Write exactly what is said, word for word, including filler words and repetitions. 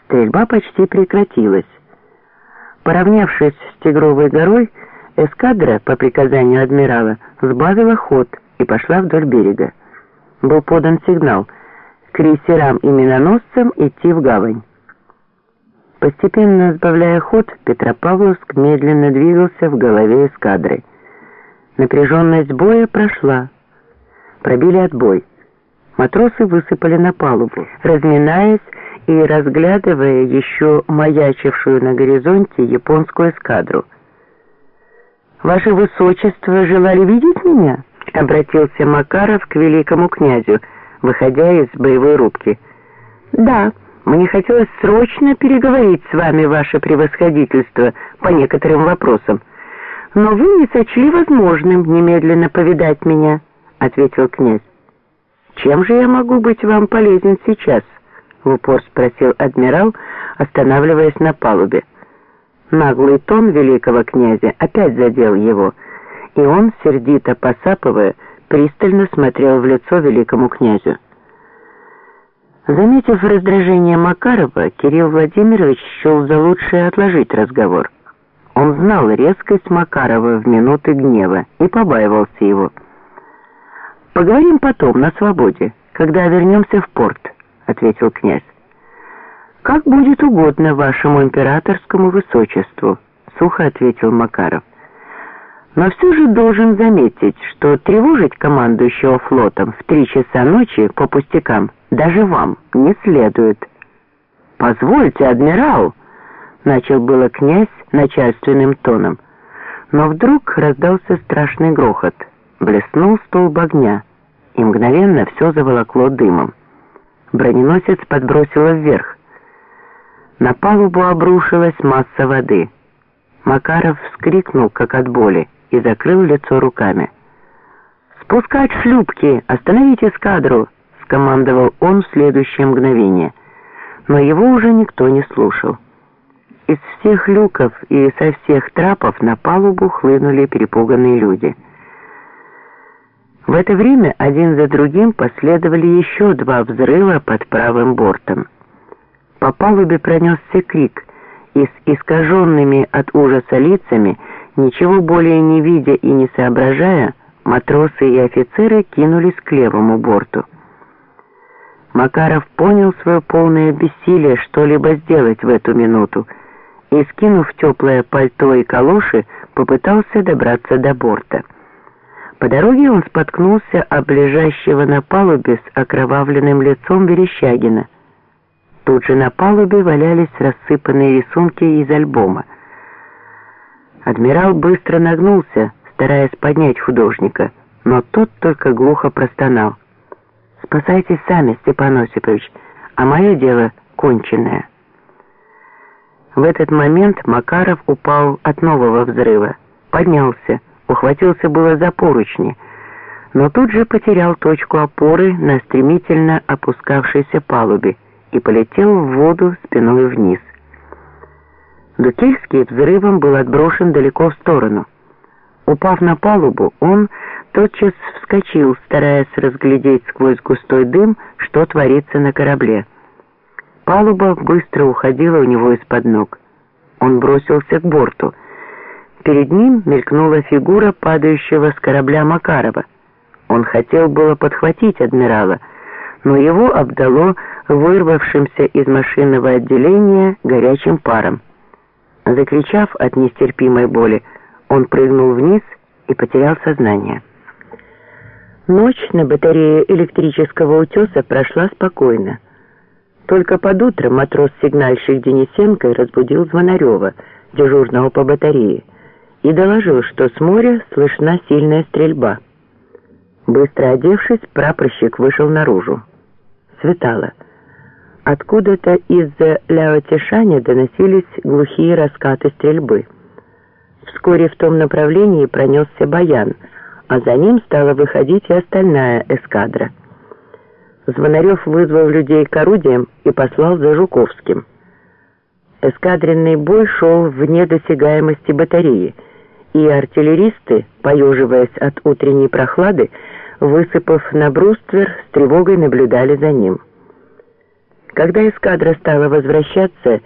Стрельба почти прекратилась. Поравнявшись с Тигровой горой, эскадра, по приказанию адмирала, сбавила ход и пошла вдоль берега. Был подан сигнал крейсерам и миноносцам идти в гавань. Постепенно сбавляя ход, Петропавловск медленно двигался в голове эскадры. Напряженность боя прошла. Пробили отбой. Матросы высыпали на палубу, разминаясь и разглядывая еще маячившую на горизонте японскую эскадру. «Ваше Высочество желали видеть меня?» — обратился Макаров к великому князю, выходя из боевой рубки. «Да, мне хотелось срочно переговорить с вами, ваше превосходительство, по некоторым вопросам. Но вы не сочли возможным немедленно повидать меня», — ответил князь. «Чем же я могу быть вам полезен сейчас?» — в упор спросил адмирал, останавливаясь на палубе. Наглый тон великого князя опять задел его, и он, сердито посапывая, пристально смотрел в лицо великому князю. Заметив раздражение Макарова, Кирилл Владимирович счел за лучшее отложить разговор. Он знал резкость Макарова в минуты гнева и побаивался его. «Поговорим потом, на свободе, когда вернемся в порт», — ответил князь. «Как будет угодно вашему императорскому высочеству», — сухо ответил Макаров. «Но все же должен заметить, что тревожить командующего флотом в три часа ночи по пустякам даже вам не следует». «Позвольте, адмирал», — начал было князь начальственным тоном, но вдруг раздался страшный грохот, блеснул столб огня, и мгновенно все заволокло дымом. Броненосец подбросило вверх. На палубу обрушилась масса воды. Макаров вскрикнул, как от боли, и закрыл лицо руками. «Спускать шлюпки! Остановить эскадру!» — скомандовал он в следующее мгновение. Но его уже никто не слушал. Из всех люков и со всех трапов на палубу хлынули перепуганные люди. В это время один за другим последовали еще два взрыва под правым бортом. По палубе пронесся крик, и с искаженными от ужаса лицами, ничего более не видя и не соображая, матросы и офицеры кинулись к левому борту. Макаров понял свое полное бессилие что-либо сделать в эту минуту и, скинув теплое пальто и калоши, попытался добраться до борта. По дороге он споткнулся об лежащего на палубе с окровавленным лицом Верещагина. Тут же на палубе валялись рассыпанные рисунки из альбома. Адмирал быстро нагнулся, стараясь поднять художника, но тот только глухо простонал. «Спасайтесь сами, Степан Осипович, а мое дело конченное». В этот момент Макаров упал от нового взрыва, поднялся, ухватился было за поручни, но тут же потерял точку опоры на стремительно опускавшейся палубе и полетел в воду спиной вниз. Дукельский взрывом был отброшен далеко в сторону. Упав на палубу, он тотчас вскочил, стараясь разглядеть сквозь густой дым, что творится на корабле. Палуба быстро уходила у него из-под ног. Он бросился к борту. Перед ним мелькнула фигура падающего с корабля Макарова. Он хотел было подхватить адмирала, но его обдало вырвавшимся из машинного отделения горячим паром. Закричав от нестерпимой боли, он прыгнул вниз и потерял сознание. Ночь на батарее электрического утеса прошла спокойно. Только под утро матрос-сигнальщик Денисенко разбудил Звонарева, дежурного по батарее, и доложил, что с моря слышна сильная стрельба. Быстро одевшись, прапорщик вышел наружу. Светало. Откуда-то из-за Ляо-Тишаня доносились глухие раскаты стрельбы. Вскоре в том направлении пронесся баян, а за ним стала выходить и остальная эскадра. Звонарев вызвал людей к орудиям и послал за Жуковским. Эскадренный бой шел вне досягаемости батареи, и артиллеристы, поеживаясь от утренней прохлады, высыпав на бруствер, с тревогой наблюдали за ним. Когда эскадра стала возвращаться,